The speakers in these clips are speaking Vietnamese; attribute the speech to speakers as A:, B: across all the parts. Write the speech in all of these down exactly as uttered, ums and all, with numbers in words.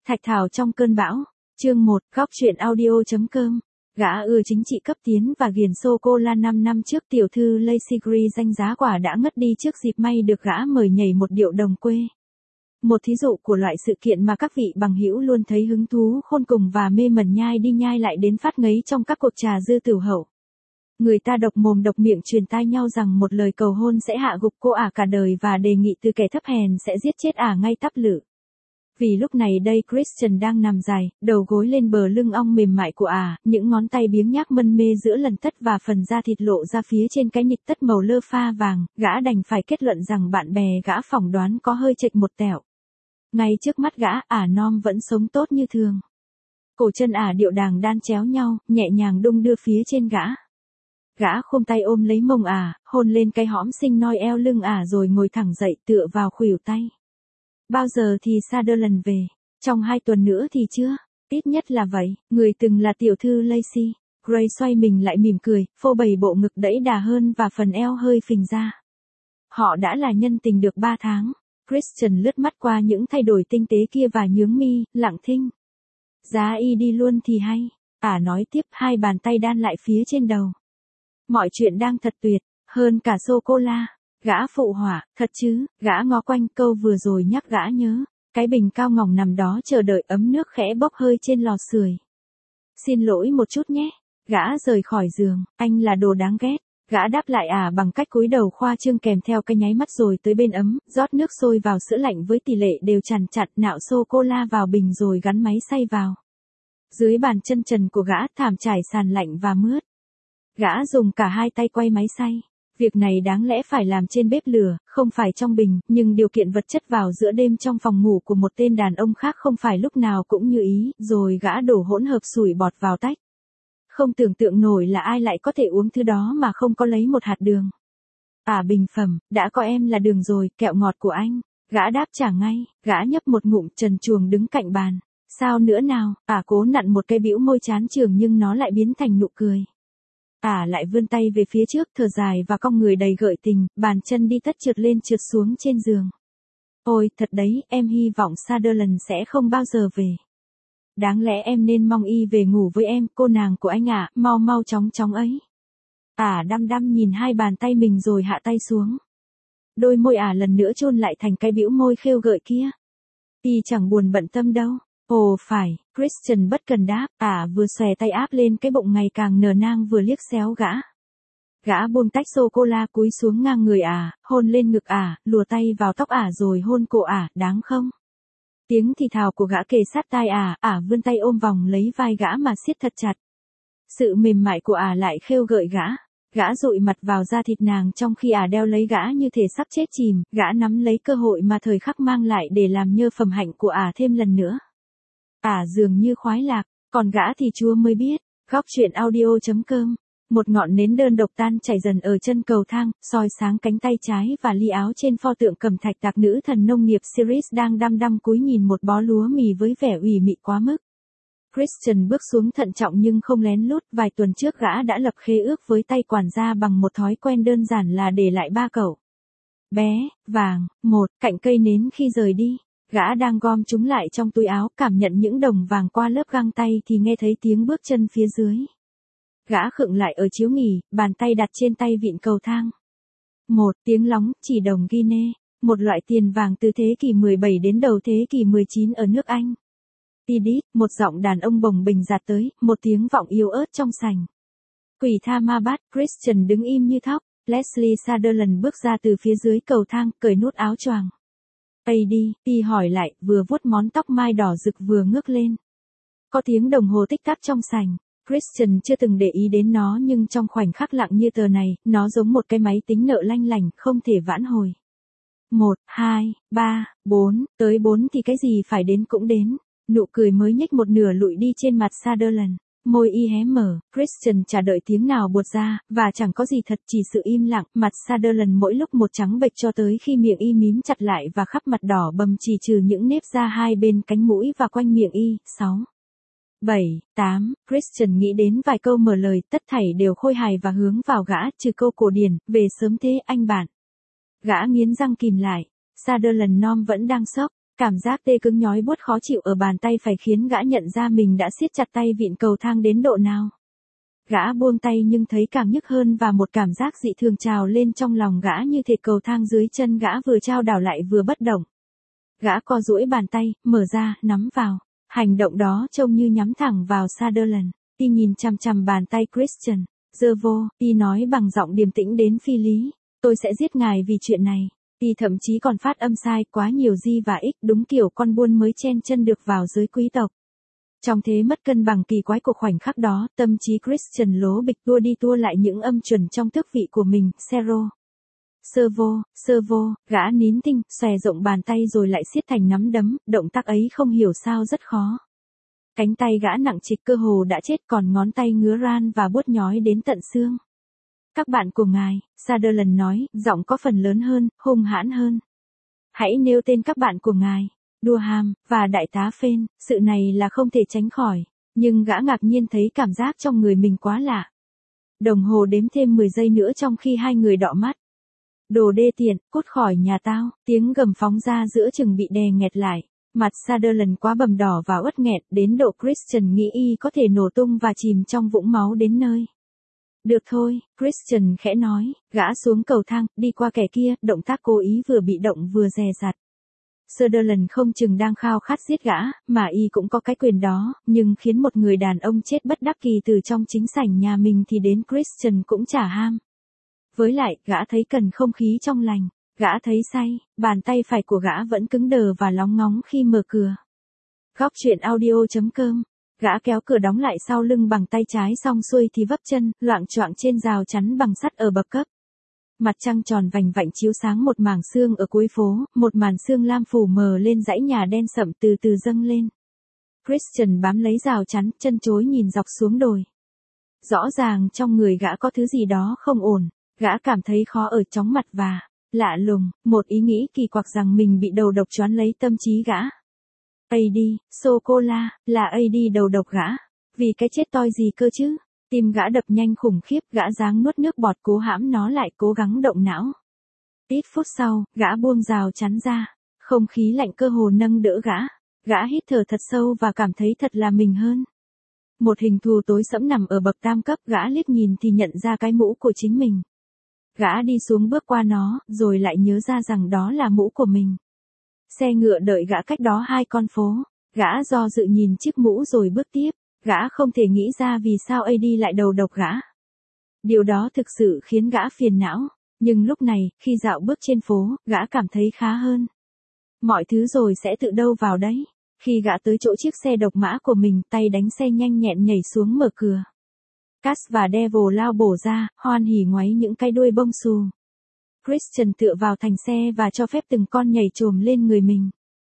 A: Thạch Thảo trong cơn bão. Chương một, góc truyện audio.com. Gã ưa chính trị cấp tiến và ghiền sô-cô-la năm năm trước tiểu thư Lacey Grey danh giá quả đã ngất đi trước dịp may được gã mời nhảy một điệu đồng quê. Một thí dụ của loại sự kiện mà các vị bằng hữu luôn thấy hứng thú khôn cùng và mê mẩn nhai đi nhai lại đến phát ngấy trong các cuộc trà dư tửu hậu. Người ta độc mồm độc miệng truyền tai nhau rằng một lời cầu hôn sẽ hạ gục cô ả cả đời và đề nghị từ kẻ thấp hèn sẽ giết chết ả ngay tắp lự. Vì lúc này đây Christian đang nằm dài, đầu gối lên bờ lưng ong mềm mại của ả, những ngón tay biếng nhác mân mê giữa lần tất và phần da thịt lộ ra phía trên cái nịt tất màu lơ pha vàng, gã đành phải kết luận rằng bạn bè gã phỏng đoán có hơi chệch một tẹo. Ngay trước mắt gã, ả non vẫn sống tốt như thường. Cổ chân ả điệu đàng đan chéo nhau, nhẹ nhàng đung đưa phía trên gã. Gã khom tay ôm lấy mông ả, hôn lên cái hõm xinh noi eo lưng ả rồi ngồi thẳng dậy tựa vào khuỷu tay. Bao giờ thì Sutherland về? Trong hai tuần nữa thì chưa? Ít nhất là vậy. Người từng là tiểu thư Lacey Grey xoay mình lại mỉm cười, phô bày bộ ngực đẫy đà hơn và phần eo hơi phình ra. Họ đã là nhân tình được ba tháng. Christian lướt mắt qua những thay đổi tinh tế kia và nhướng mi, lặng thinh. Giá y đi luôn thì hay. Ả nói tiếp, hai bàn tay đan lại phía trên đầu. Mọi chuyện đang thật tuyệt, hơn cả sô-cô-la. Gã phụ họa, thật chứ, gã ngó quanh câu vừa rồi nhắc gã nhớ. Cái bình cao ngỏng nằm đó chờ đợi ấm nước khẽ bốc hơi trên lò sưởi. Xin lỗi một chút nhé. Gã rời khỏi giường, anh là đồ đáng ghét. Gã đáp lại ả bằng cách cúi đầu khoa trương kèm theo cái nháy mắt rồi tới bên ấm, rót nước sôi vào sữa lạnh với tỷ lệ đều chằn chặt, nạo sô-cô-la vào bình rồi gắn máy xay vào. Dưới bàn chân trần của gã thảm trải sàn lạnh và mướt. Gã dùng cả hai tay quay máy xay. Việc này đáng lẽ phải làm trên bếp lửa, không phải trong bình, nhưng điều kiện vật chất vào giữa đêm trong phòng ngủ của một tên đàn ông khác không phải lúc nào cũng như ý, rồi gã đổ hỗn hợp sủi bọt vào tách. Không tưởng tượng nổi là ai lại có thể uống thứ đó mà không có lấy một hạt đường. À bình phẩm, đã có em là đường rồi, kẹo ngọt của anh. Gã đáp trả ngay, gã nhấp một ngụm trần truồng đứng cạnh bàn. Sao nữa nào, à cố nặn một cái bĩu môi chán chường nhưng nó lại biến thành nụ cười. Ả à lại vươn tay về phía trước thở dài và cong người đầy gợi tình, bàn chân đi tất trượt lên trượt xuống trên giường. Ôi, thật đấy, em hy vọng Sutherland sẽ không bao giờ về. Đáng lẽ em nên mong y về ngủ với em, cô nàng của anh ạ, à, mau mau chóng chóng ấy. Ả à đăm đăm nhìn hai bàn tay mình rồi hạ tay xuống. Đôi môi ả à lần nữa chôn lại thành cái bĩu môi khêu gợi kia. Y chẳng buồn bận tâm đâu. Ồ phải, Christian bất cần đáp, ả à, vừa xòe tay áp lên cái bụng ngày càng nở nang vừa liếc xéo gã. Gã buông tách sô-cô-la cúi xuống ngang người ả, à, hôn lên ngực ả, à, lùa tay vào tóc ả à rồi hôn cổ ả, à, đáng không? Tiếng thì thào của gã kề sát tai ả, à, ả à, vươn tay ôm vòng lấy vai gã mà siết thật chặt. Sự mềm mại của ả à lại khêu gợi gã. Gã dụi mặt vào da thịt nàng trong khi ả à đeo lấy gã như thể sắp chết chìm, gã nắm lấy cơ hội mà thời khắc mang lại để làm nhơ phẩm hạnh của ả à thêm lần nữa. Ả à, dường như khoái lạc, còn gã thì Chúa mới biết. Góc truyện audio.com. Một ngọn nến đơn độc tan chảy dần ở chân cầu thang, soi sáng cánh tay trái và ly áo trên pho tượng cẩm thạch tạc nữ thần nông nghiệp Ceres đang đăm đăm cúi nhìn một bó lúa mì với vẻ ủy mị quá mức. Christian bước xuống thận trọng nhưng không lén lút, vài tuần trước gã đã lập khế ước với tay quản gia bằng một thói quen đơn giản là để lại ba cậu bé, vàng, một, cạnh cây nến khi rời đi. Gã đang gom chúng lại trong túi áo, cảm nhận những đồng vàng qua lớp găng tay thì nghe thấy tiếng bước chân phía dưới. Gã khựng lại ở chiếu nghỉ, bàn tay đặt trên tay vịn cầu thang. Một tiếng lóng, chỉ đồng Guinea, một loại tiền vàng từ thế kỷ mười bảy đến đầu thế kỷ mười chín ở nước Anh. Edith, một giọng đàn ông bồng bềnh dạt tới, một tiếng vọng yếu ớt trong sành. Quỷ tha ma bát, Christian đứng im như thóc. Leslie Sutherland bước ra từ phía dưới cầu thang, cởi nút áo choàng. Ây đi, y hỏi lại, vừa vuốt món tóc mai đỏ rực vừa ngước lên. Có tiếng đồng hồ tích tắc trong sành. Christian chưa từng để ý đến nó nhưng trong khoảnh khắc lặng như tờ này, nó giống một cái máy tính nợ lanh lành, không thể vãn hồi. Một, hai, ba, bốn, tới bốn thì cái gì phải đến cũng đến. Nụ cười mới nhếch một nửa lụi đi trên mặt Sutherland. Môi y hé mở, Christian chả đợi tiếng nào buột ra, và chẳng có gì thật chỉ sự im lặng, mặt Sutherland mỗi lúc một trắng bệch cho tới khi miệng y mím chặt lại và khắp mặt đỏ bầm chỉ trừ những nếp da hai bên cánh mũi và quanh miệng y. Sáu, bảy, tám, Christian nghĩ đến vài câu mở lời, tất thảy đều khôi hài và hướng vào gã, trừ câu cổ điển, về sớm thế anh bạn. Gã nghiến răng kìm lại, Sutherland non vẫn đang sốc. Cảm giác tê cứng nhói buốt khó chịu ở bàn tay phải khiến gã nhận ra mình đã siết chặt tay vịn cầu thang đến độ nào. Gã buông tay nhưng thấy càng nhức hơn và một cảm giác dị thường trào lên trong lòng gã như thể cầu thang dưới chân gã vừa chao đảo lại vừa bất động. Gã co duỗi bàn tay, mở ra, nắm vào. Hành động đó trông như nhắm thẳng vào Sutherland. Y nhìn chằm chằm bàn tay Christian. Giơ vô, Y nói bằng giọng điềm tĩnh đến phi lý. Tôi sẽ giết ngài vì chuyện này. Y thậm chí còn phát âm sai quá nhiều G và X, đúng kiểu con buôn mới chen chân được vào giới quý tộc. Trong thế mất cân bằng kỳ quái của khoảnh khắc đó, tâm trí Christian lố bịch tua đi tua lại những âm chuẩn trong tước vị của mình, Sero. Sơ vô, sơ vô, gã nín thinh, xòe rộng bàn tay rồi lại siết thành nắm đấm, động tác ấy không hiểu sao rất khó. Cánh tay gã nặng trịch cơ hồ đã chết còn ngón tay ngứa ran và buốt nhói đến tận xương. Các bạn của ngài, Sutherland nói, giọng có phần lớn hơn, hung hãn hơn. Hãy nêu tên các bạn của ngài, Durham, và đại tá Fane, sự này là không thể tránh khỏi, nhưng gã ngạc nhiên thấy cảm giác trong người mình quá lạ. Đồng hồ đếm thêm mười giây nữa trong khi hai người đọ mắt. Đồ đê tiện, cút khỏi nhà tao, tiếng gầm phóng ra giữa chừng bị đè nghẹt lại. Mặt Sutherland quá bầm đỏ và uất nghẹt đến độ Christian nghĩ y có thể nổ tung và chìm trong vũng máu đến nơi. Được thôi, Christian khẽ nói, gã xuống cầu thang, đi qua kẻ kia, động tác cố ý vừa bị động vừa dè dặt. Sutherland không chừng đang khao khát giết gã, mà y cũng có cái quyền đó, nhưng khiến một người đàn ông chết bất đắc kỳ từ trong chính sảnh nhà mình thì đến Christian cũng chả ham. Với lại, gã thấy cần không khí trong lành, gã thấy say, bàn tay phải của gã vẫn cứng đờ và lóng ngóng khi mở cửa. Góc truyện audio chấm com. Gã kéo cửa đóng lại sau lưng bằng tay trái xong xuôi thì vấp chân, loạng choạng trên rào chắn bằng sắt ở bậc cấp. Mặt trăng tròn vành vạnh chiếu sáng một mảng sương ở cuối phố, một màn sương lam phủ mờ lên dãy nhà đen sậm từ từ dâng lên. Christian bám lấy rào chắn, chân chối nhìn dọc xuống đồi. Rõ ràng trong người gã có thứ gì đó không ổn, gã cảm thấy khó ở chóng mặt và, lạ lùng, một ý nghĩ kỳ quặc rằng mình bị đầu độc choán lấy tâm trí gã. a đê, sô-cô-la, là a đê đầu độc gã. Vì cái chết toi gì cơ chứ? Tim gã đập nhanh khủng khiếp, gã giáng nuốt nước bọt cố hãm nó lại cố gắng động não. Ít phút sau, gã buông rào chắn ra. Không khí lạnh cơ hồ nâng đỡ gã. Gã hít thở thật sâu và cảm thấy thật là mình hơn. Một hình thù tối sẫm nằm ở bậc tam cấp, gã liếc nhìn thì nhận ra cái mũ của chính mình. Gã đi xuống bước qua nó, rồi lại nhớ ra rằng đó là mũ của mình. Xe ngựa đợi gã cách đó hai con phố. Gã do dự nhìn chiếc mũ rồi bước tiếp. Gã không thể nghĩ ra vì sao a đê lại đầu độc gã. Điều đó thực sự khiến gã phiền não. Nhưng lúc này, khi dạo bước trên phố, gã cảm thấy khá hơn. Mọi thứ rồi sẽ tự đâu vào đấy. Khi gã tới chỗ chiếc xe độc mã của mình, tay đánh xe nhanh nhẹn nhảy xuống mở cửa. Cass và Devil lao bổ ra, hoan hỉ ngoáy những cái đuôi bông xù. Christian tựa vào thành xe và cho phép từng con nhảy chồm lên người mình.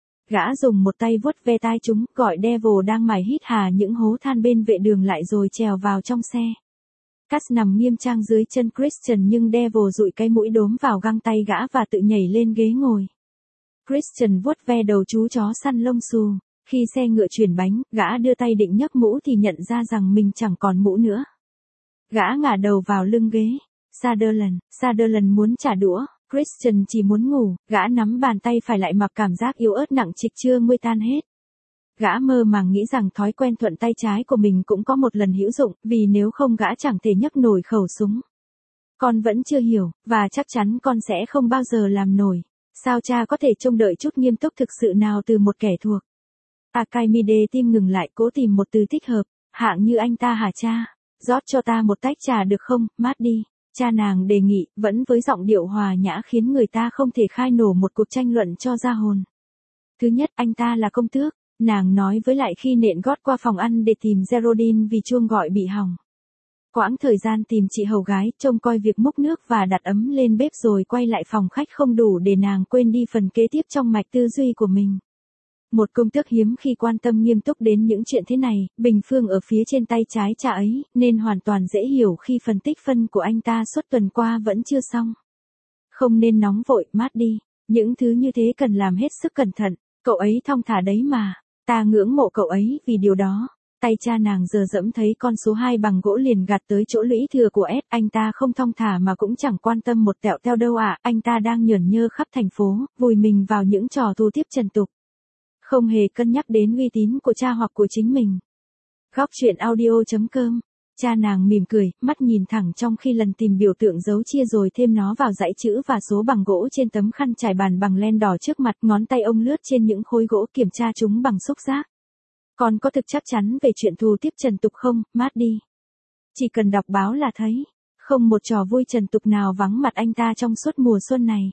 A: Gã dùng một tay vuốt ve tai chúng, gọi Devil đang mải hít hà những hố than bên vệ đường lại rồi trèo vào trong xe. Cass nằm nghiêm trang dưới chân Christian nhưng Devil dụi cái mũi đốm vào găng tay gã và tự nhảy lên ghế ngồi. Christian vuốt ve đầu chú chó săn lông xù. Khi xe ngựa chuyển bánh, gã đưa tay định nhấc mũ thì nhận ra rằng mình chẳng còn mũ nữa. Gã ngả đầu vào lưng ghế. Sutherland, Sutherland muốn trả đũa. Christian chỉ muốn ngủ, gã nắm bàn tay phải lại mặc cảm giác yếu ớt nặng trịch chưa nguôi tan hết. Gã mơ màng nghĩ rằng thói quen thuận tay trái của mình cũng có một lần hữu dụng, vì nếu không gã chẳng thể nhấc nổi khẩu súng. Con vẫn chưa hiểu, và chắc chắn con sẽ không bao giờ làm nổi. Sao cha có thể trông đợi chút nghiêm túc thực sự nào từ một kẻ thuộc? Archimedes tim ngừng lại cố tìm một từ thích hợp, hạng như anh ta hả cha? Rót cho ta một tách trà được không, mát đi. Cha nàng đề nghị, vẫn với giọng điệu hòa nhã khiến người ta không thể khai nổ một cuộc tranh luận cho ra hồn. Thứ nhất, anh ta là công tước, nàng nói với lại khi nện gót qua phòng ăn để tìm Geraldine vì chuông gọi bị hỏng. Quãng thời gian tìm chị hầu gái, trông coi việc múc nước và đặt ấm lên bếp rồi quay lại phòng khách không đủ để nàng quên đi phần kế tiếp trong mạch tư duy của mình. Một công tước hiếm khi quan tâm nghiêm túc đến những chuyện thế này, bình phương ở phía trên tay trái cha ấy, nên hoàn toàn dễ hiểu khi phân tích phân của anh ta suốt tuần qua vẫn chưa xong. Không nên nóng vội, mát đi, những thứ như thế cần làm hết sức cẩn thận, cậu ấy thong thả đấy mà, ta ngưỡng mộ cậu ấy vì điều đó. Tay cha nàng giờ dẫm thấy con số hai bằng gỗ liền gạt tới chỗ lũy thừa của S, anh ta không thong thả mà cũng chẳng quan tâm một tẹo teo đâu ạ, à. Anh ta đang nhởn nhơ khắp thành phố, vùi mình vào những trò thu tiếp trần tục. Không hề cân nhắc đến uy tín của cha hoặc của chính mình. Góc truyện audio chấm com. Cha nàng mỉm cười, mắt nhìn thẳng trong khi lần tìm biểu tượng dấu chia rồi thêm nó vào dãy chữ và số bằng gỗ trên tấm khăn trải bàn bằng len đỏ trước mặt, ngón tay ông lướt trên những khối gỗ kiểm tra chúng bằng xúc giác. Con có thực chắc chắn về chuyện thù tiếp trần tục không, Maddie? Chỉ cần đọc báo là thấy, không một trò vui trần tục nào vắng mặt anh ta trong suốt mùa xuân này.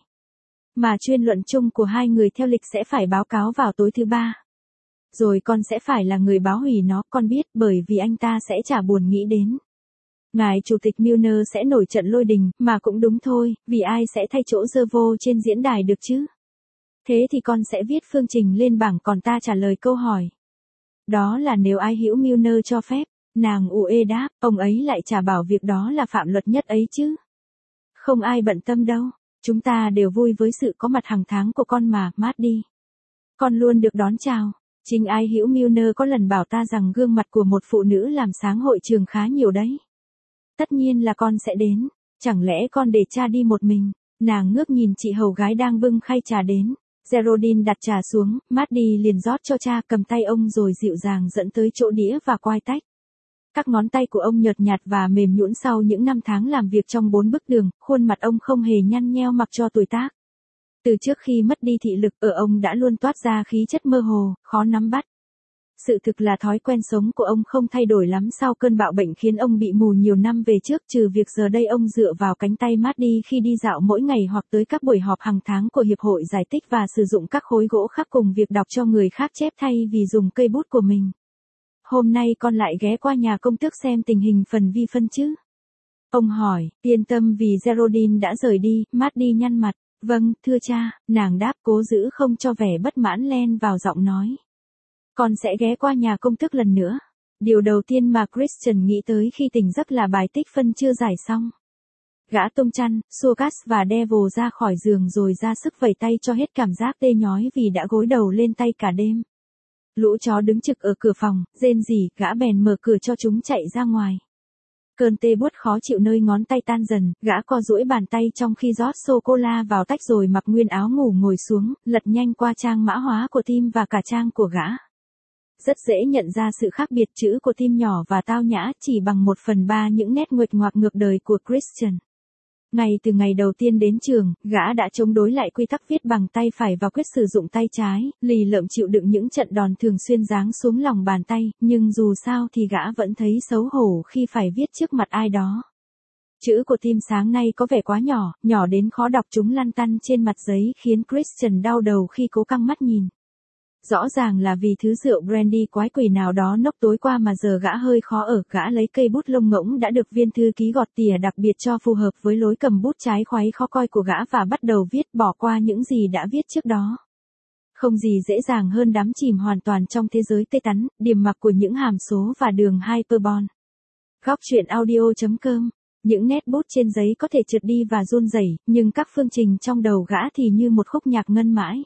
A: Mà chuyên luận chung của hai người theo lịch sẽ phải báo cáo vào tối thứ ba. Rồi con sẽ phải là người báo hủy nó, con biết, bởi vì anh ta sẽ chả buồn nghĩ đến. Ngài Chủ tịch Milner sẽ nổi trận lôi đình, mà cũng đúng thôi, vì ai sẽ thay chỗ dơ vô trên diễn đài được chứ? Thế thì con sẽ viết phương trình lên bảng còn ta trả lời câu hỏi. Đó là nếu ai hữu Milner cho phép. Nàng u ê đáp, ông ấy lại chả bảo việc đó là phạm luật nhất ấy chứ. Không ai bận tâm đâu, chúng ta đều vui với sự có mặt hàng tháng của con mà, Maddie. Con luôn được đón chào. Chính ai hữu Milner có lần bảo ta rằng gương mặt của một phụ nữ làm sáng hội trường khá nhiều đấy. Tất nhiên là con sẽ đến, chẳng lẽ con để cha đi một mình? Nàng ngước nhìn chị hầu gái đang bưng khay trà đến. Geraldine đặt trà xuống, Maddie liền rót cho cha, cầm tay ông rồi dịu dàng dẫn tới chỗ đĩa và quai tách. Các ngón tay của ông nhợt nhạt và mềm nhũn sau những năm tháng làm việc trong bốn bức đường, khuôn mặt ông không hề nhăn nheo mặc cho tuổi tác. Từ trước khi mất đi thị lực, ở ông đã luôn toát ra khí chất mơ hồ, khó nắm bắt. Sự thực là thói quen sống của ông không thay đổi lắm sau cơn bạo bệnh khiến ông bị mù nhiều năm về trước, trừ việc giờ đây ông dựa vào cánh tay Maddie khi đi dạo mỗi ngày hoặc tới các buổi họp hàng tháng của Hiệp hội Giải tích và sử dụng các khối gỗ khác cùng việc đọc cho người khác chép thay vì dùng cây bút của mình. Hôm nay con lại ghé qua nhà công tước xem tình hình phần vi phân chứ? Ông hỏi, yên tâm vì Geraldine đã rời đi, Maddie nhăn mặt. Vâng, thưa cha, nàng đáp cố giữ không cho vẻ bất mãn len vào giọng nói. Con sẽ ghé qua nhà công tước lần nữa. Điều đầu tiên mà Christian nghĩ tới khi tỉnh giấc là bài tích phân chưa giải xong. Gã tung chăn, xua Gus và Devil ra khỏi giường rồi ra sức vẩy tay cho hết cảm giác tê nhói vì đã gối đầu lên tay cả đêm. Lũ chó đứng trực ở cửa phòng, rên rỉ, gã bèn mở cửa cho chúng chạy ra ngoài. Cơn tê buốt khó chịu nơi ngón tay tan dần, gã co duỗi bàn tay trong khi rót sô-cô-la vào tách rồi mặc nguyên áo ngủ ngồi xuống, lật nhanh qua trang mã hóa của Tim và cả trang của gã. Rất dễ nhận ra sự khác biệt, chữ của Tim nhỏ và tao nhã chỉ bằng một phần ba những nét nguệch ngoạc ngược đời của Christian. Ngay từ ngày đầu tiên đến trường, gã đã chống đối lại quy tắc viết bằng tay phải và quyết sử dụng tay trái, lì lợm chịu đựng những trận đòn thường xuyên giáng xuống lòng bàn tay, nhưng dù sao thì gã vẫn thấy xấu hổ khi phải viết trước mặt ai đó. Chữ của Tim sáng nay có vẻ quá nhỏ, nhỏ đến khó đọc, chúng lăn tăn trên mặt giấy khiến Christian đau đầu khi cố căng mắt nhìn. Rõ ràng là vì thứ rượu brandy quái quỷ nào đó nốc tối qua mà giờ gã hơi khó ở, gã lấy cây bút lông ngỗng đã được viên thư ký gọt tỉa đặc biệt cho phù hợp với lối cầm bút trái khoáy khó coi của gã và bắt đầu viết bỏ qua những gì đã viết trước đó. Không gì dễ dàng hơn đắm chìm hoàn toàn trong thế giới tê tắn, điềm mặc của những hàm số và đường hyperbol. Góc truyện audio chấm com. Những nét bút trên giấy có thể trượt đi và run rẩy, nhưng các phương trình trong đầu gã thì như một khúc nhạc ngân mãi.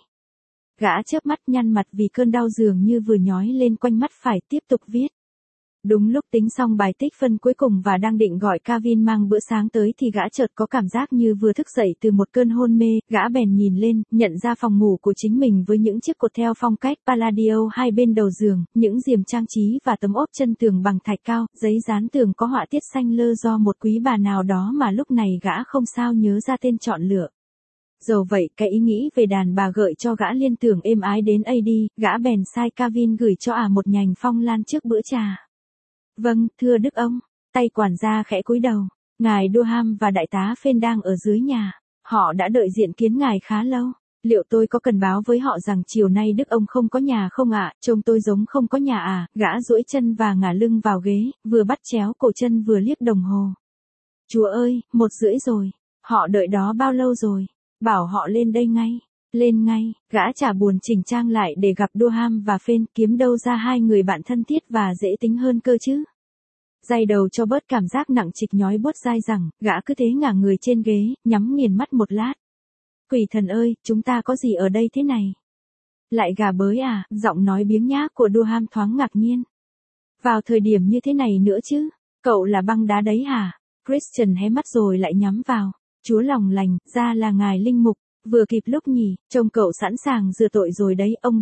A: Gã chớp mắt nhăn mặt vì cơn đau dường như vừa nhói lên quanh mắt phải tiếp tục viết. Đúng lúc tính xong bài tích phân cuối cùng và đang định gọi Kevin mang bữa sáng tới thì gã chợt có cảm giác như vừa thức dậy từ một cơn hôn mê, gã bèn nhìn lên, nhận ra phòng ngủ của chính mình với những chiếc cột theo phong cách Palladio hai bên đầu giường, những diềm trang trí và tấm ốp chân tường bằng thạch cao, giấy dán tường có họa tiết xanh lơ do một quý bà nào đó mà lúc này gã không sao nhớ ra tên chọn lựa. Dầu vậy, cái ý nghĩ về đàn bà gợi cho gã liên tưởng êm ái đến a đê, gã bèn sai Kevin gửi cho ả à một nhành phong lan trước bữa trà. Vâng, thưa đức ông. Tay quản gia khẽ cúi đầu. Ngài Durham và đại tá Phên đang ở dưới nhà. Họ đã đợi diện kiến ngài khá lâu. Liệu tôi có cần báo với họ rằng chiều nay đức ông không có nhà không ạ? Trông tôi giống không có nhà à? Gã duỗi chân và ngả lưng vào ghế, vừa bắt chéo cổ chân vừa liếc đồng hồ. Chúa ơi, một rưỡi rồi. Họ đợi đó bao lâu rồi? Bảo họ lên đây ngay. Lên ngay, gã chả buồn chỉnh trang lại để gặp Durham và Phên, kiếm đâu ra hai người bạn thân thiết và dễ tính hơn cơ chứ. Day đầu cho bớt cảm giác nặng trịch nhói buốt dai dẳng, gã cứ thế ngả người trên ghế, nhắm nghiền mắt một lát. Quỷ thần ơi, chúng ta có gì ở đây thế này? Lại gà bới à? Giọng nói biếng nhác của Durham thoáng ngạc nhiên. Vào thời điểm như thế này nữa chứ? Cậu là băng đá đấy hả? Christian hé mắt rồi lại nhắm vào. Chúa lòng lành, ra là ngài linh mục. Vừa kịp lúc nhỉ, trông cậu sẵn sàng rửa tội rồi đấy, ông bạn.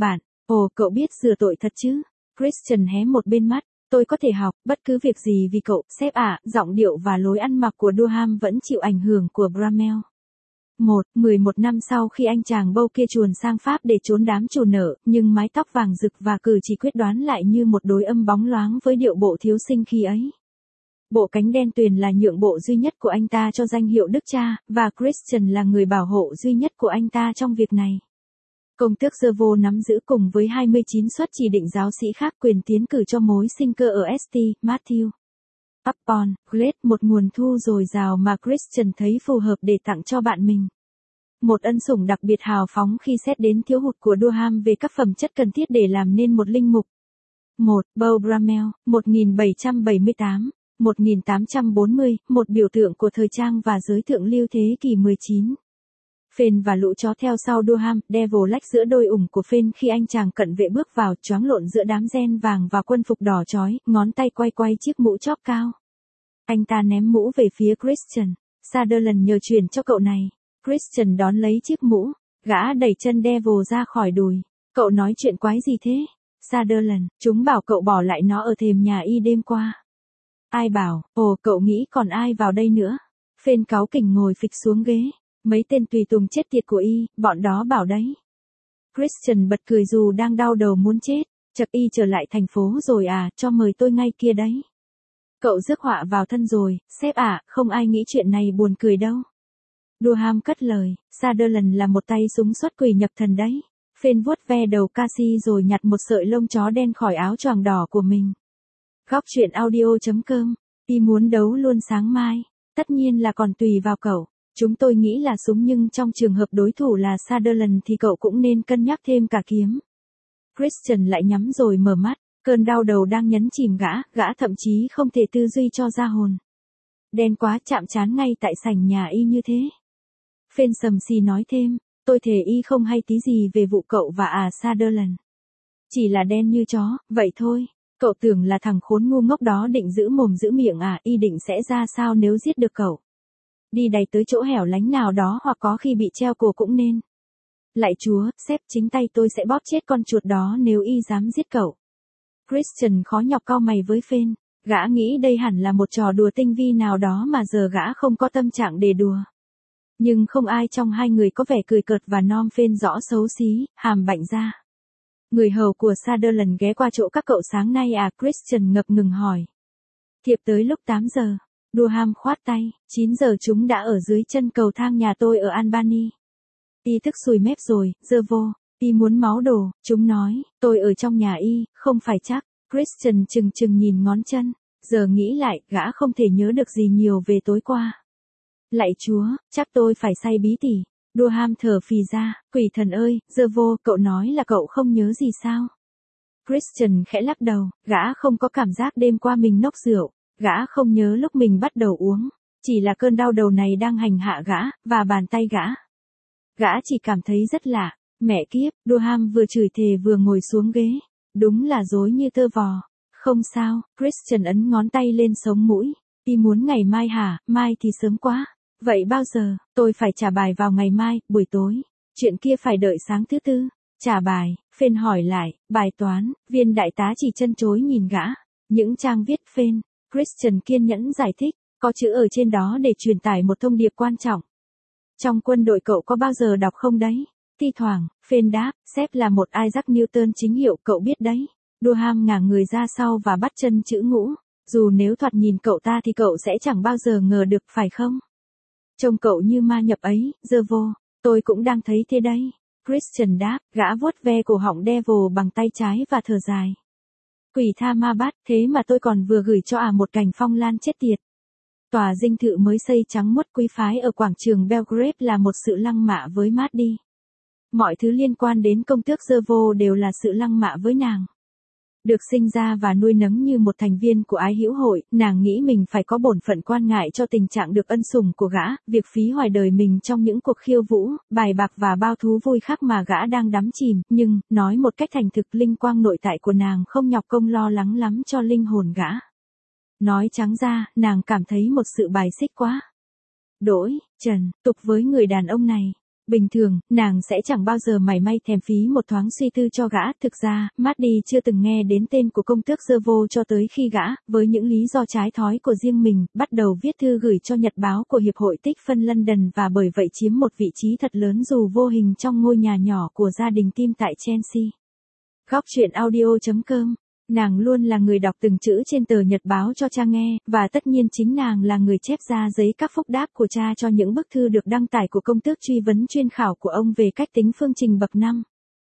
A: Ồ, cậu biết rửa tội thật chứ? Christian hé một bên mắt. Tôi có thể học bất cứ việc gì vì cậu, sếp ạ. Giọng điệu và lối ăn mặc của Durham vẫn chịu ảnh hưởng của Bramwell. Một, mười một năm sau khi anh chàng bâu kia chuồn sang Pháp để trốn đám trù nợ, nhưng mái tóc vàng rực và cử chỉ quyết đoán lại như một đối âm bóng loáng với điệu bộ thiếu sinh khi ấy. Bộ cánh đen tuyền là nhượng bộ duy nhất của anh ta cho danh hiệu đức cha, và Christian là người bảo hộ duy nhất của anh ta trong việc này. Công tước Servo nắm giữ cùng với hai mươi chín suất chỉ định giáo sĩ khác quyền tiến cử cho mối sinh cơ ở ét tê, Matthew. Upon, Great, một nguồn thu dồi dào mà Christian thấy phù hợp để tặng cho bạn mình. Một ân sủng đặc biệt hào phóng khi xét đến thiếu hụt của Durham về các phẩm chất cần thiết để làm nên một linh mục. một. Beau Bramwell, một nghìn bảy trăm bảy mươi tám đến một nghìn tám trăm bốn mươi, một biểu tượng của thời trang và giới thượng lưu thế kỷ mười chín. Phên và lũ chó theo sau Durham, Devil lách giữa đôi ủng của Phên khi anh chàng cận vệ bước vào, choáng lộn giữa đám ren vàng và quân phục đỏ chói, ngón tay quay quay chiếc mũ chóp cao. Anh ta ném mũ về phía Christian. Sutherland nhờ chuyển cho cậu này. Christian đón lấy chiếc mũ. Gã đẩy chân Devil ra khỏi đùi. Cậu nói chuyện quái gì thế? Sutherland, chúng bảo cậu bỏ lại nó ở thềm nhà y đêm qua. Ai bảo? Ồ, cậu nghĩ còn ai vào đây nữa? Phên cáu kỉnh ngồi phịch xuống ghế. Mấy tên tùy tùng chết tiệt của y, bọn đó bảo đấy. Christian bật cười dù đang đau đầu muốn chết. Chật, y trở lại thành phố rồi à, cho mời tôi ngay kia đấy. Cậu rước họa vào thân rồi, sếp ạ, không ai nghĩ chuyện này buồn cười đâu. Durham cất lời, Sutherland là một tay súng xuất quỷ nhập thần đấy. Phên vuốt ve đầu Cassie rồi nhặt một sợi lông chó đen khỏi áo choàng đỏ của mình. Góc chuyện audio chấm com, y muốn đấu luôn sáng mai. Tất nhiên là còn tùy vào cậu. Chúng tôi nghĩ là súng nhưng trong trường hợp đối thủ là Sutherland thì cậu cũng nên cân nhắc thêm cả kiếm. Christian lại nhắm rồi mở mắt. Cơn đau đầu đang nhấn chìm gã, gã thậm chí không thể tư duy cho ra hồn. Đen quá, chạm trán ngay tại sảnh nhà y như thế. Phên sầm xì nói thêm, tôi thề y không hay tí gì về vụ cậu và à Sutherland. Chỉ là đen như chó, vậy thôi. Cậu tưởng là thằng khốn ngu ngốc đó định giữ mồm giữ miệng à, y định sẽ ra sao nếu giết được cậu. Đi đày tới chỗ hẻo lánh nào đó hoặc có khi bị treo cổ cũng nên. Lạy Chúa, sếp, chính tay tôi sẽ bóp chết con chuột đó nếu y dám giết cậu. Christian khó nhọc cau mày với Phên. Gã nghĩ đây hẳn là một trò đùa tinh vi nào đó mà giờ gã không có tâm trạng để đùa. Nhưng không ai trong hai người có vẻ cười cợt và nom Phên rõ xấu xí, hàm bạnh ra. Người hầu của Sutherland ghé qua chỗ các cậu sáng nay à? Christian ngập ngừng hỏi. Thiệp tới lúc tám giờ. Durham khoát tay, chín giờ chúng đã ở dưới chân cầu thang nhà tôi ở Albany. Y thức sùi mép rồi, dơ vô. Y muốn máu đổ, chúng nói, tôi ở trong nhà y, không phải chắc. Christian chừng chừng nhìn ngón chân. Giờ nghĩ lại, gã không thể nhớ được gì nhiều về tối qua. Lạy Chúa, chắc tôi phải say bí tỉ. Durham thở phì ra, quỷ thần ơi, dơ vô, cậu nói là cậu không nhớ gì sao? Christian khẽ lắc đầu, gã không có cảm giác đêm qua mình nốc rượu. Gã không nhớ lúc mình bắt đầu uống. Chỉ là cơn đau đầu này đang hành hạ gã, và bàn tay gã. Gã chỉ cảm thấy rất lạ. Mẹ kiếp, Durham vừa chửi thề vừa ngồi xuống ghế. Đúng là dối như tơ vò. Không sao, Christian ấn ngón tay lên sống mũi. Y muốn ngày mai hả? Mai thì sớm quá. Vậy bao giờ? Tôi phải trả bài vào ngày mai, buổi tối. Chuyện kia phải đợi sáng thứ tư. Trả bài, Phên hỏi lại, bài toán, viên đại tá chỉ chân chối nhìn gã. Những trang viết Phên. Christian kiên nhẫn giải thích, có chữ ở trên đó để truyền tải một thông điệp quan trọng. Trong quân đội cậu có bao giờ đọc không đấy? Thi thoảng, Phên đáp, sếp là một Isaac Newton chính hiệu, cậu biết đấy. Durham ngả người ra sau và bắt chân chữ ngũ. Dù nếu thoạt nhìn cậu ta thì cậu sẽ chẳng bao giờ ngờ được, phải không? Trông cậu như ma nhập ấy, dơ vô. Tôi cũng đang thấy thế đấy. Christian đáp, gã vuốt ve cổ họng Devil bằng tay trái và thở dài. Quỷ tha ma bát, thế mà tôi còn vừa gửi cho à một cành phong lan chết tiệt. Tòa dinh thự mới xây trắng muốt quý phái ở quảng trường Belgrade là một sự lăng mạ với mát đi. Mọi thứ liên quan đến công tước Servo đều là sự lăng mạ với nàng. Được sinh ra và nuôi nấng như một thành viên của ái hữu hội, nàng nghĩ mình phải có bổn phận quan ngại cho tình trạng được ân sủng của gã, việc phí hoài đời mình trong những cuộc khiêu vũ, bài bạc và bao thú vui khác mà gã đang đắm chìm, nhưng, nói một cách thành thực, linh quang nội tại của nàng không nhọc công lo lắng lắm cho linh hồn gã. Nói trắng ra, nàng cảm thấy một sự bài xích quá. Đỗi, Trần, tục với người đàn ông này. Bình thường, nàng sẽ chẳng bao giờ mảy may thèm phí một thoáng suy tư cho gã. Thực ra, Maddie chưa từng nghe đến tên của công tước Servo cho tới khi gã, với những lý do trái thói của riêng mình, bắt đầu viết thư gửi cho nhật báo của Hiệp hội Tích phân London và bởi vậy chiếm một vị trí thật lớn dù vô hình trong ngôi nhà nhỏ của gia đình Tim tại Chelsea. Góc truyện audio chấm com. Nàng luôn là người đọc từng chữ trên tờ nhật báo cho cha nghe, và tất nhiên chính nàng là người chép ra giấy các phúc đáp của cha cho những bức thư được đăng tải của công tước truy vấn chuyên khảo của ông về cách tính phương trình bậc năm.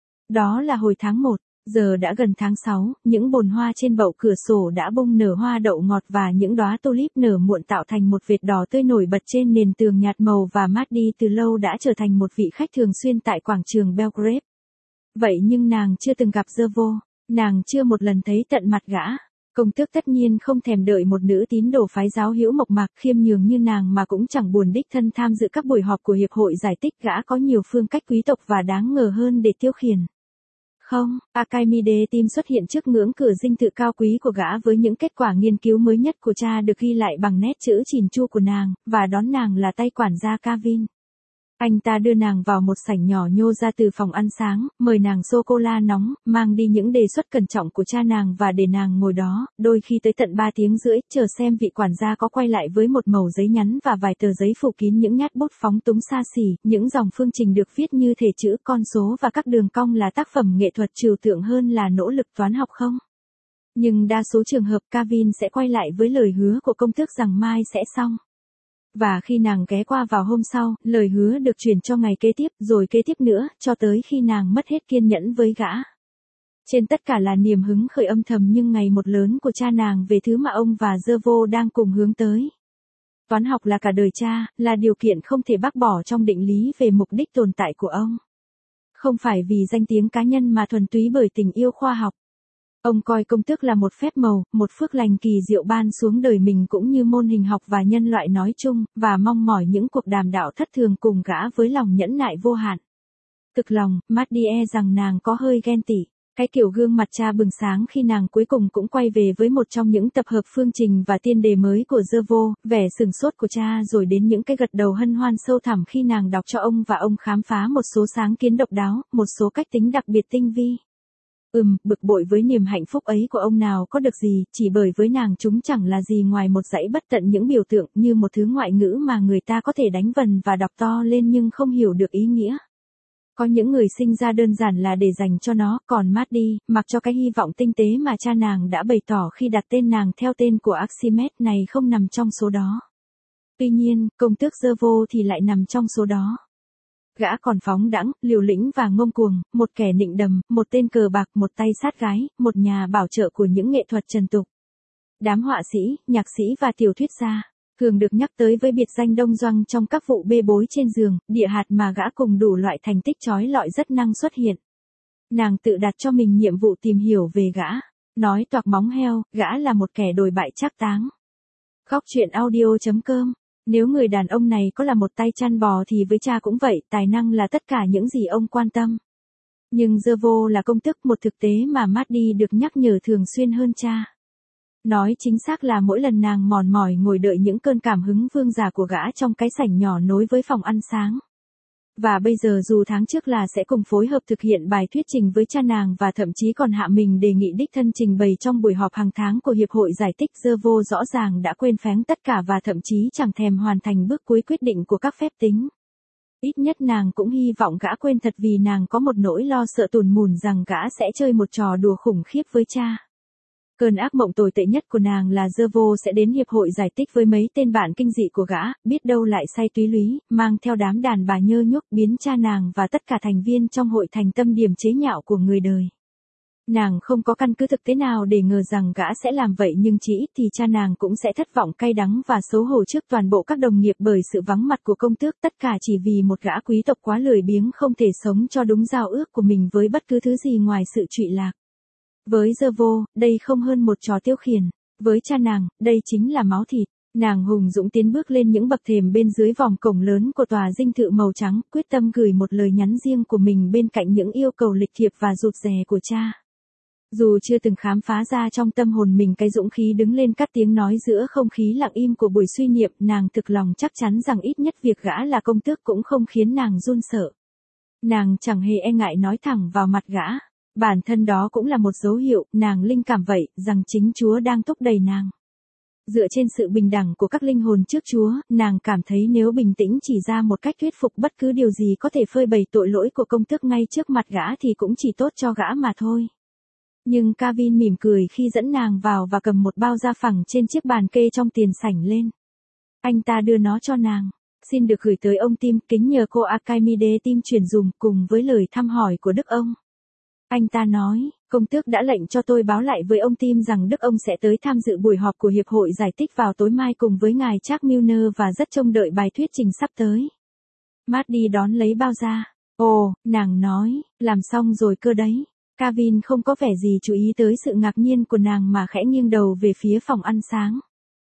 A: Đó là hồi tháng một, giờ đã gần tháng sáu, những bồn hoa trên bậu cửa sổ đã bung nở hoa đậu ngọt và những đóa tulip nở muộn tạo thành một vệt đỏ tươi nổi bật trên nền tường nhạt màu và Maddie từ lâu đã trở thành một vị khách thường xuyên tại quảng trường Belgrave. Vậy nhưng nàng chưa từng gặp Servo. Nàng chưa một lần thấy tận mặt gã. Công tước tất nhiên không thèm đợi một nữ tín đồ phái giáo hữu mộc mạc khiêm nhường như nàng mà cũng chẳng buồn đích thân tham dự các buổi họp của hiệp hội giải tích. Gã có nhiều phương cách quý tộc và đáng ngờ hơn để tiêu khiển. Không, Archimede Tim xuất hiện trước ngưỡng cửa dinh thự cao quý của gã với những kết quả nghiên cứu mới nhất của cha được ghi lại bằng nét chữ chỉn chu của nàng, và đón nàng là tay quản gia Kevin. Anh ta đưa nàng vào một sảnh nhỏ nhô ra từ phòng ăn sáng, mời nàng sô-cô-la nóng, mang đi những đề xuất cẩn trọng của cha nàng và để nàng ngồi đó, đôi khi tới tận ba tiếng rưỡi, chờ xem vị quản gia có quay lại với một mẩu giấy nhắn và vài tờ giấy phủ kín những nhát bút phóng túng xa xỉ, những dòng phương trình được viết như thể chữ, con số và các đường cong là tác phẩm nghệ thuật trừu tượng hơn là nỗ lực toán học không? Nhưng đa số trường hợp Kevin sẽ quay lại với lời hứa của công tước rằng mai sẽ xong. Và khi nàng ghé qua vào hôm sau, lời hứa được chuyển cho ngày kế tiếp, rồi kế tiếp nữa, cho tới khi nàng mất hết kiên nhẫn với gã. Trên tất cả là niềm hứng khởi âm thầm nhưng ngày một lớn của cha nàng về thứ mà ông và Servo đang cùng hướng tới. Toán học là cả đời cha, là điều kiện không thể bác bỏ trong định lý về mục đích tồn tại của ông. Không phải vì danh tiếng cá nhân mà thuần túy bởi tình yêu khoa học. Ông coi công tước là một phép màu, một phước lành kỳ diệu ban xuống đời mình cũng như môn hình học và nhân loại nói chung, và mong mỏi những cuộc đàm đạo thất thường cùng gã với lòng nhẫn nại vô hạn. Thực lòng, Maddie rằng nàng có hơi ghen tị. Cái kiểu gương mặt cha bừng sáng khi nàng cuối cùng cũng quay về với một trong những tập hợp phương trình và tiên đề mới của Servo, vẻ sừng sốt của cha rồi đến những cái gật đầu hân hoan sâu thẳm khi nàng đọc cho ông và ông khám phá một số sáng kiến độc đáo, một số cách tính đặc biệt tinh vi. Ừm, bực bội với niềm hạnh phúc ấy của ông nào có được gì, chỉ bởi với nàng chúng chẳng là gì ngoài một dãy bất tận những biểu tượng như một thứ ngoại ngữ mà người ta có thể đánh vần và đọc to lên nhưng không hiểu được ý nghĩa. Có những người sinh ra đơn giản là để dành cho nó, còn Maddie, mặc cho cái hy vọng tinh tế mà cha nàng đã bày tỏ khi đặt tên nàng theo tên của Archimedes này không nằm trong số đó. Tuy nhiên, công tước Servo thì lại nằm trong số đó. Gã còn phóng đãng, liều lĩnh và ngông cuồng, một kẻ nịnh đầm, một tên cờ bạc, một tay sát gái, một nhà bảo trợ của những nghệ thuật trần tục. Đám họa sĩ, nhạc sĩ và tiểu thuyết gia, thường được nhắc tới với biệt danh Đông Doăng trong các vụ bê bối trên giường, địa hạt mà gã cùng đủ loại thành tích chói lọi rất năng xuất hiện. Nàng tự đặt cho mình nhiệm vụ tìm hiểu về gã. Nói toạc móng heo, gã là một kẻ đồi bại trác táng. Góc truyện audio chấm com. Nếu người đàn ông này có là một tay chăn bò thì với cha cũng vậy, tài năng là tất cả những gì ông quan tâm. Nhưng Servo là công tước, một thực tế mà Maddie được nhắc nhở thường xuyên hơn cha. Nói chính xác là mỗi lần nàng mòn mỏi ngồi đợi những cơn cảm hứng vương giả của gã trong cái sảnh nhỏ nối với phòng ăn sáng. Và bây giờ dù tháng trước là sẽ cùng phối hợp thực hiện bài thuyết trình với cha nàng và thậm chí còn hạ mình đề nghị đích thân trình bày trong buổi họp hàng tháng của Hiệp hội Giải tích, Servo rõ ràng đã quên phén tất cả và thậm chí chẳng thèm hoàn thành bước cuối quyết định của các phép tính. Ít nhất nàng cũng hy vọng gã quên thật vì nàng có một nỗi lo sợ tủn mủn rằng gã sẽ chơi một trò đùa khủng khiếp với cha. Cơn ác mộng tồi tệ nhất của nàng là Servo sẽ đến hiệp hội giải tích với mấy tên bạn kinh dị của gã, biết đâu lại say túy lúy, mang theo đám đàn bà nhơ nhuốc biến cha nàng và tất cả thành viên trong hội thành tâm điểm chế nhạo của người đời. Nàng không có căn cứ thực tế nào để ngờ rằng gã sẽ làm vậy nhưng chỉ ít thì cha nàng cũng sẽ thất vọng cay đắng và xấu hổ trước toàn bộ các đồng nghiệp bởi sự vắng mặt của công tước, tất cả chỉ vì một gã quý tộc quá lười biếng không thể sống cho đúng giao ước của mình với bất cứ thứ gì ngoài sự trụy lạc. Với Servo, đây không hơn một trò tiêu khiển. Với cha nàng, đây chính là máu thịt. Nàng hùng dũng tiến bước lên những bậc thềm bên dưới vòng cổng lớn của tòa dinh thự màu trắng, quyết tâm gửi một lời nhắn riêng của mình bên cạnh những yêu cầu lịch thiệp và rụt rè của cha. Dù chưa từng khám phá ra trong tâm hồn mình cái dũng khí đứng lên cắt tiếng nói giữa không khí lặng im của buổi suy niệm, nàng thực lòng chắc chắn rằng ít nhất việc gã là công tước cũng không khiến nàng run sợ. Nàng chẳng hề e ngại nói thẳng vào mặt gã. Bản thân đó cũng là một dấu hiệu, nàng linh cảm vậy, rằng chính Chúa đang thúc đẩy nàng. Dựa trên sự bình đẳng của các linh hồn trước Chúa, nàng cảm thấy nếu bình tĩnh chỉ ra một cách thuyết phục bất cứ điều gì có thể phơi bày tội lỗi của công tước ngay trước mặt gã thì cũng chỉ tốt cho gã mà thôi. Nhưng Kevin mỉm cười khi dẫn nàng vào và cầm một bao da phẳng trên chiếc bàn kê trong tiền sảnh lên. Anh ta đưa nó cho nàng. Xin được gửi tới ông Tim, kính nhờ cô Archimede Tim truyền dùm cùng với lời thăm hỏi của Đức ông. Anh ta nói, công tước đã lệnh cho tôi báo lại với ông Tim rằng Đức ông sẽ tới tham dự buổi họp của Hiệp hội Giải thích vào tối mai cùng với ngài Jack Milner và rất trông đợi bài thuyết trình sắp tới. Maddie đón lấy bao da. Ồ, nàng nói, làm xong rồi cơ đấy. Kevin không có vẻ gì chú ý tới sự ngạc nhiên của nàng mà khẽ nghiêng đầu về phía phòng ăn sáng.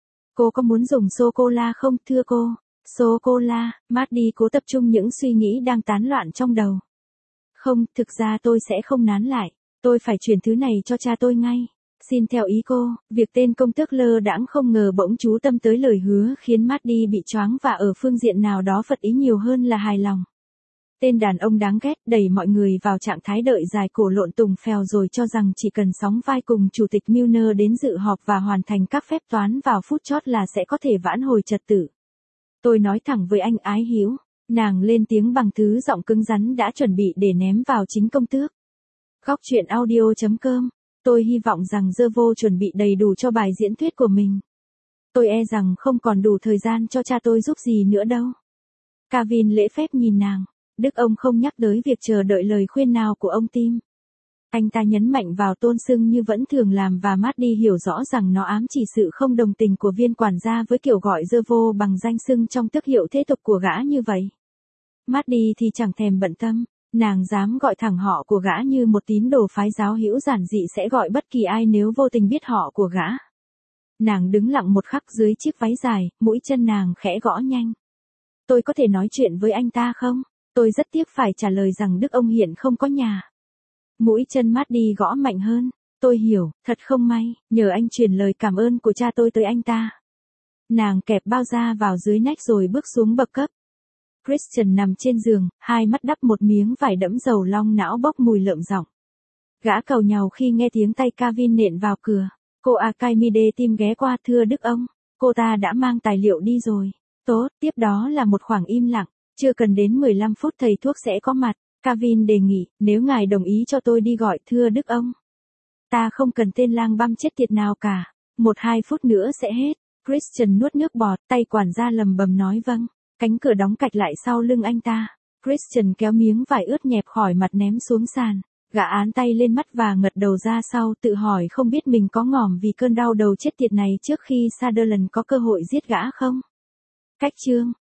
A: Cô có muốn dùng sô-cô-la không, thưa cô? Sô-cô-la, Maddie cố tập trung những suy nghĩ đang tán loạn trong đầu. Không, thực ra tôi sẽ không nán lại. Tôi phải chuyển thứ này cho cha tôi ngay. Xin theo ý cô, việc tên công tước lơ đãng không ngờ bỗng chú tâm tới lời hứa khiến Maddie bị choáng và ở phương diện nào đó phật ý nhiều hơn là hài lòng. Tên đàn ông đáng ghét đẩy mọi người vào trạng thái đợi dài cổ lộn tùng phèo rồi cho rằng chỉ cần sóng vai cùng Chủ tịch Milner đến dự họp và hoàn thành các phép toán vào phút chót là sẽ có thể vãn hồi trật tự. Tôi nói thẳng với anh ái hữu, nàng lên tiếng bằng thứ giọng cứng rắn đã chuẩn bị để ném vào chính công tước. Góc truyện audio chấm com. Tôi hy vọng rằng dơ vô chuẩn bị đầy đủ cho bài diễn thuyết của mình. Tôi e rằng không còn đủ thời gian cho cha tôi giúp gì nữa đâu. Kevin lễ phép nhìn nàng. Đức ông không nhắc tới việc chờ đợi lời khuyên nào của ông Tim. Anh ta nhấn mạnh vào tôn xưng như vẫn thường làm và Maddie hiểu rõ rằng nó ám chỉ sự không đồng tình của viên quản gia với kiểu gọi dơ vô bằng danh xưng trong tước hiệu thế tục của gã như vậy. Maddie thì chẳng thèm bận tâm, nàng dám gọi thẳng họ của gã như một tín đồ phái giáo hữu giản dị sẽ gọi bất kỳ ai nếu vô tình biết họ của gã. Nàng đứng lặng một khắc dưới chiếc váy dài, mũi chân nàng khẽ gõ nhanh. Tôi có thể nói chuyện với anh ta không? Tôi rất tiếc phải trả lời rằng Đức ông hiện không có nhà. Mũi chân Maddie gõ mạnh hơn. Tôi hiểu, thật không may, nhờ anh truyền lời cảm ơn của cha tôi tới anh ta. Nàng kẹp bao da vào dưới nách rồi bước xuống bậc cấp. Christian nằm trên giường, hai mắt đắp một miếng vải đẫm dầu long não bốc mùi lợm giọng. Gã cầu nhàu khi nghe tiếng tay Kevin nện vào cửa. Cô Archimede Tim ghé qua, thưa Đức ông, cô ta đã mang tài liệu đi rồi. Tốt, tiếp đó là một khoảng im lặng. Chưa cần đến mười lăm phút thầy thuốc sẽ có mặt. Kevin đề nghị, nếu ngài đồng ý cho tôi đi gọi, thưa Đức ông. Ta không cần tên lang băm chết tiệt nào cả. Một hai phút nữa sẽ hết. Christian nuốt nước bọt, tay quản gia lầm bầm nói vâng. Cánh cửa đóng cạch lại sau lưng anh ta. Christian kéo miếng vải ướt nhẹp khỏi mặt ném xuống sàn. Gã án tay lên mắt và ngật đầu ra sau, tự hỏi không biết mình có ngỏm vì cơn đau đầu chết tiệt này trước khi Sutherland có cơ hội giết gã không. Cách chương